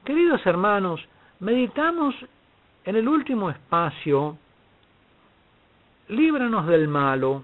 Queridos hermanos, meditamos en el último espacio, líbranos del malo.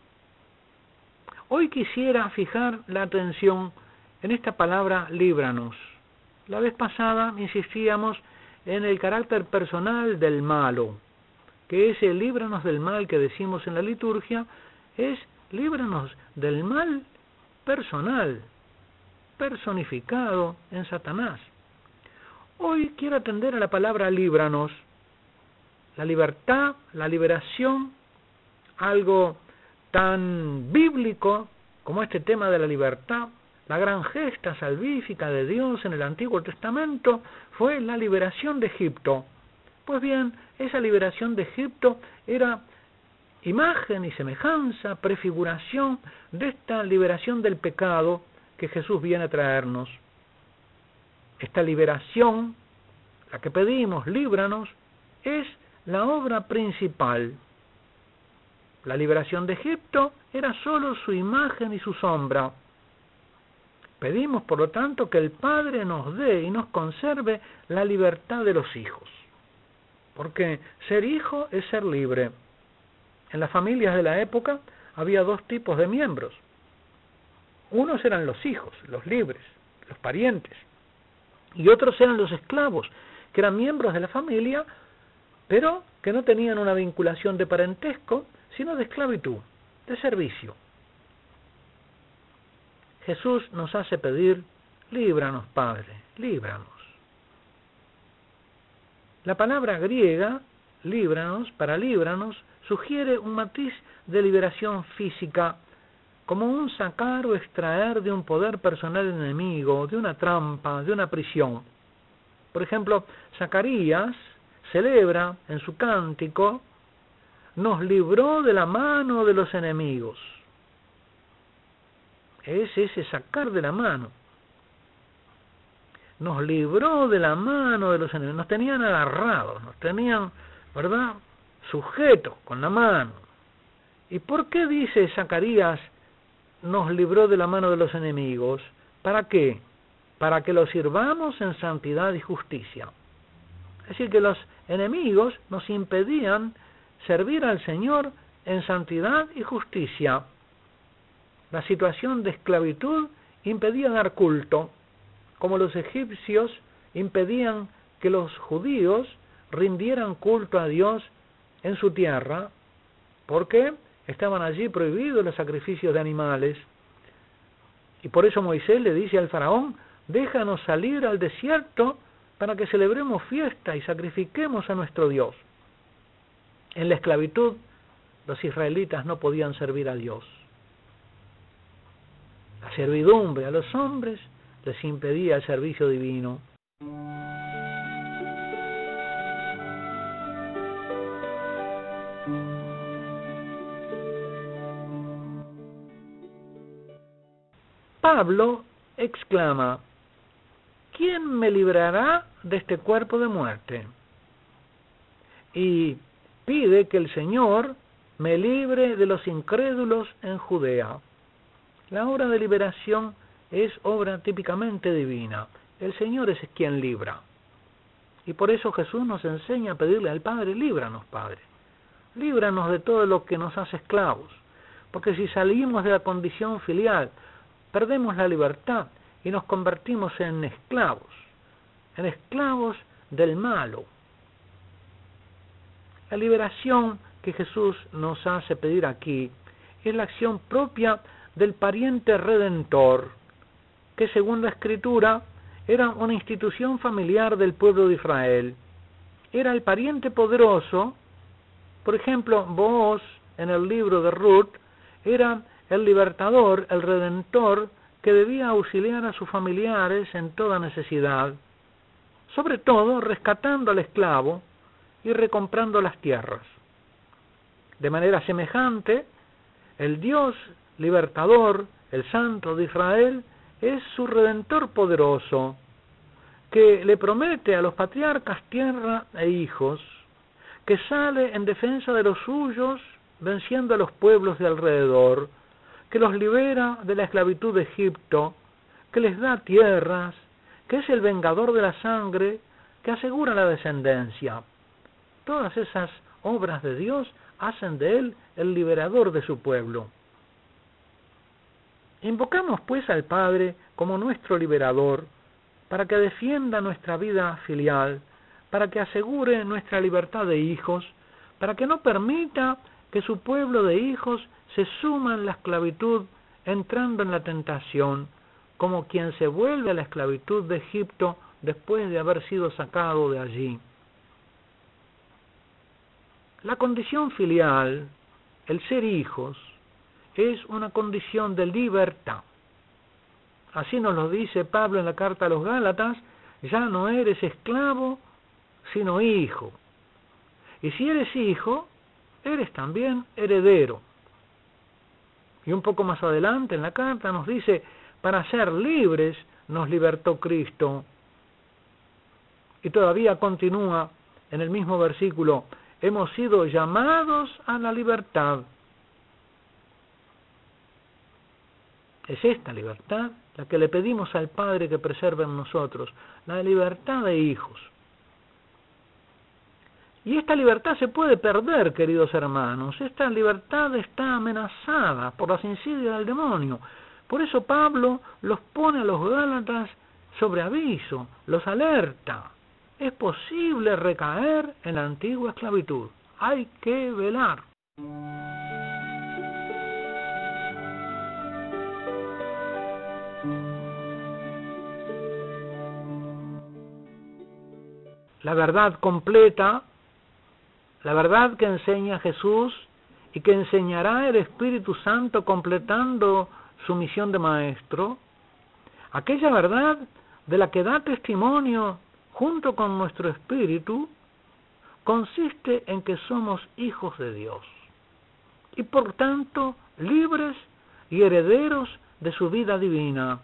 Hoy quisiera fijar la atención en esta palabra líbranos. La vez pasada insistíamos en el carácter personal del malo, que ese líbranos del mal que decimos en la liturgia es líbranos del mal personal, personificado en Satanás. Hoy quiero atender a la palabra líbranos, la libertad, la liberación, algo tan bíblico como este tema de la libertad. La gran gesta salvífica de Dios en el Antiguo Testamento fue la liberación de Egipto. Pues bien, esa liberación de Egipto era imagen y semejanza, prefiguración de esta liberación del pecado que Jesús viene a traernos. Esta liberación, la que pedimos, líbranos, es la obra principal. La liberación de Egipto era solo su imagen y su sombra. Pedimos, por lo tanto, que el Padre nos dé y nos conserve la libertad de los hijos. Porque ser hijo es ser libre. En las familias de la época había dos tipos de miembros. Unos eran los hijos, los libres, los parientes. Y otros eran los esclavos, que eran miembros de la familia, pero que no tenían una vinculación de parentesco, sino de esclavitud, de servicio. Jesús nos hace pedir, líbranos, Padre, líbranos. La palabra griega, líbranos, para líbranos, sugiere un matiz de liberación física, como un sacar o extraer de un poder personal enemigo, de una trampa, de una prisión. Por ejemplo, Zacarías celebra en su cántico, nos libró de la mano de los enemigos. Es ese sacar de la mano. Nos libró de la mano de los enemigos. Nos tenían agarrados, nos tenían, ¿verdad?, sujetos con la mano. ¿Y por qué dice Zacarías, nos libró de la mano de los enemigos? ¿Para qué? Para que los sirvamos en santidad y justicia. Es decir, que los enemigos nos impedían servir al Señor en santidad y justicia. La situación de esclavitud impedía dar culto, como los egipcios impedían que los judíos rindieran culto a Dios en su tierra, porque estaban allí prohibidos los sacrificios de animales. Y por eso Moisés le dice al faraón, déjanos salir al desierto para que celebremos fiesta y sacrifiquemos a nuestro Dios. En la esclavitud, los israelitas no podían servir a Dios. La servidumbre a los hombres les impedía el servicio divino. Pablo exclama, ¿quién me librará de este cuerpo de muerte? Y pide que el Señor me libre de los incrédulos en Judea. La obra de liberación es obra típicamente divina. El Señor es quien libra. Y por eso Jesús nos enseña a pedirle al Padre, líbranos, Padre. Líbranos de todo lo que nos hace esclavos. Porque si salimos de la condición filial, perdemos la libertad y nos convertimos en esclavos del malo. La liberación que Jesús nos hace pedir aquí es la acción propia del pariente redentor, que según la Escritura era una institución familiar del pueblo de Israel. Era el pariente poderoso. Por ejemplo, Booz en el libro de Ruth era el libertador, el redentor, que debía auxiliar a sus familiares en toda necesidad, sobre todo rescatando al esclavo y recomprando las tierras. De manera semejante, el Dios libertador, el Santo de Israel, es su redentor poderoso, que le promete a los patriarcas tierra e hijos, que sale en defensa de los suyos, venciendo a los pueblos de alrededor, que los libera de la esclavitud de Egipto, que les da tierras, que es el vengador de la sangre, que asegura la descendencia. Todas esas obras de Dios hacen de Él el liberador de su pueblo. Invocamos pues al Padre como nuestro liberador, para que defienda nuestra vida filial, para que asegure nuestra libertad de hijos, para que no permita que su pueblo de hijos se suma en la esclavitud, entrando en la tentación, como quien se vuelve a la esclavitud de Egipto después de haber sido sacado de allí. La condición filial, el ser hijos, es una condición de libertad. Así nos lo dice Pablo en la carta a los Gálatas: ya no eres esclavo, sino hijo. Y si eres hijo, eres también heredero. Y un poco más adelante en la carta nos dice: para ser libres nos libertó Cristo. Y todavía continúa en el mismo versículo: hemos sido llamados a la libertad. Es esta libertad la que le pedimos al Padre que preserve en nosotros, la libertad de hijos. Y esta libertad se puede perder, queridos hermanos. Esta libertad está amenazada por las insidias del demonio. Por eso Pablo los pone a los Gálatas sobre aviso, los alerta. Es posible recaer en la antigua esclavitud. Hay que velar. La verdad completa, la verdad que enseña Jesús y que enseñará el Espíritu Santo completando su misión de maestro, aquella verdad de la que da testimonio junto con nuestro espíritu, consiste en que somos hijos de Dios y por tanto libres y herederos de su vida divina.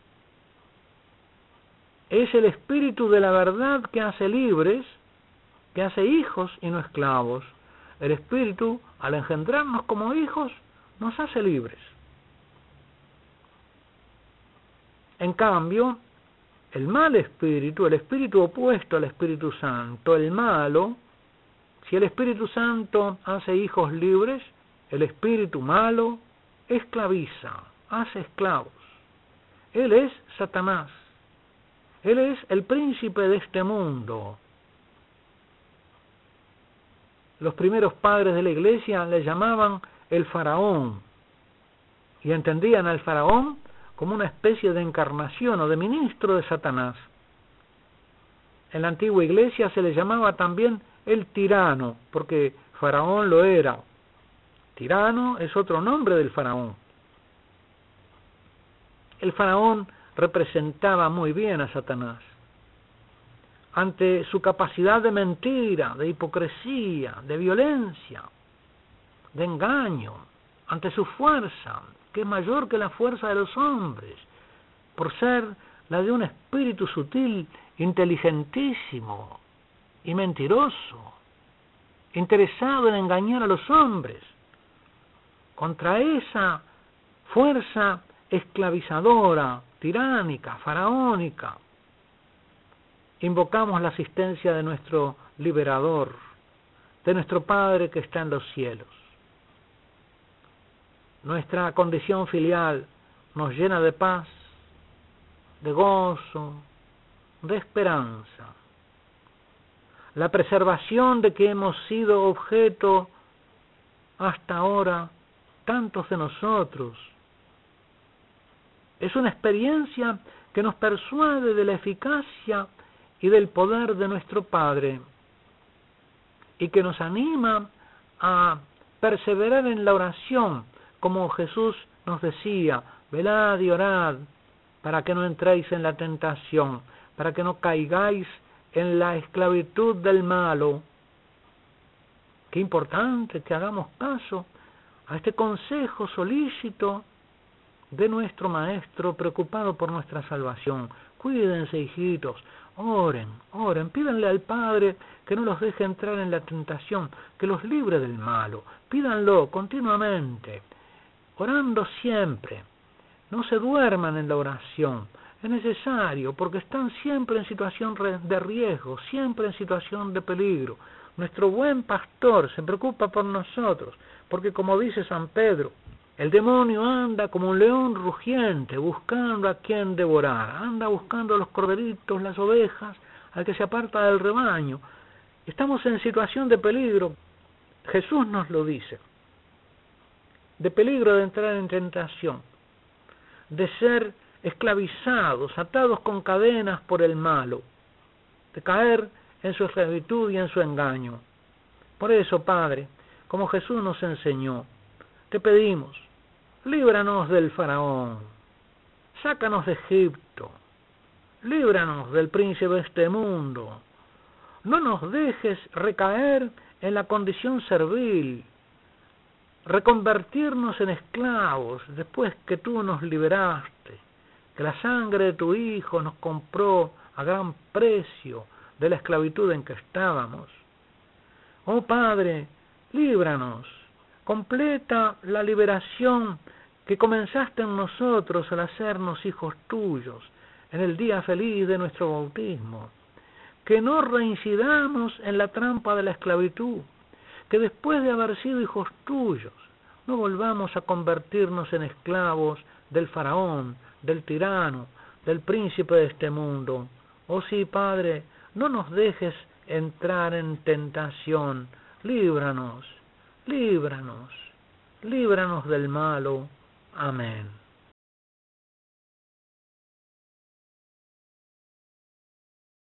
Es el espíritu de la verdad que hace libres, que hace hijos y no esclavos. El espíritu, al engendrarnos como hijos, nos hace libres. En cambio, el mal espíritu, el espíritu opuesto al Espíritu Santo, el malo, si el Espíritu Santo hace hijos libres, el espíritu malo esclaviza, hace esclavos. Él es Satanás. Él es el príncipe de este mundo. Los primeros padres de la iglesia le llamaban el faraón y entendían al faraón como una especie de encarnación o de ministro de Satanás. En la antigua iglesia se le llamaba también el tirano, porque faraón lo era. Tirano es otro nombre del faraón. El faraón representaba muy bien a Satanás. Ante su capacidad de mentira, de hipocresía, de violencia, de engaño, ante su fuerza, que es mayor que la fuerza de los hombres, por ser la de un espíritu sutil, inteligentísimo y mentiroso, interesado en engañar a los hombres. Contra esa fuerza esclavizadora, tiránica, faraónica, invocamos la asistencia de nuestro liberador, de nuestro Padre que está en los cielos. Nuestra condición filial nos llena de paz, de gozo, de esperanza. La preservación de que hemos sido objeto hasta ahora tantos de nosotros es una experiencia que nos persuade de la eficacia y del poder de nuestro Padre y que nos anima a perseverar en la oración, como Jesús nos decía: velad y orad para que no entréis en la tentación, para que no caigáis en la esclavitud del malo. Qué importante que hagamos caso a este consejo solícito de nuestro Maestro, preocupado por nuestra salvación. Cuídense, hijitos, oren, pídanle al Padre que no los deje entrar en la tentación, que los libre del malo. Pídanlo continuamente, orando siempre. No se duerman en la oración. Es necesario, porque están siempre en situación de riesgo, siempre en situación de peligro. Nuestro buen pastor se preocupa por nosotros, porque como dice San Pedro, el demonio anda como un león rugiente, buscando a quien devorar. Anda buscando a los corderitos, las ovejas, al que se aparta del rebaño. Estamos en situación de peligro. Jesús nos lo dice. De peligro de entrar en tentación, de ser esclavizados, atados con cadenas por el malo, de caer en su esclavitud y en su engaño. Por eso, Padre, como Jesús nos enseñó, te pedimos, líbranos del faraón, sácanos de Egipto, líbranos del príncipe de este mundo, no nos dejes recaer en la condición servil, reconvertirnos en esclavos después que tú nos liberaste, que la sangre de tu Hijo nos compró a gran precio de la esclavitud en que estábamos. Oh Padre, líbranos, completa la liberación que comenzaste en nosotros al hacernos hijos tuyos en el día feliz de nuestro bautismo, que no reincidamos en la trampa de la esclavitud, que después de haber sido hijos tuyos, no volvamos a convertirnos en esclavos del faraón, del tirano, del príncipe de este mundo. Oh sí, Padre, no nos dejes entrar en tentación. Líbranos, líbranos, líbranos del malo. Amén.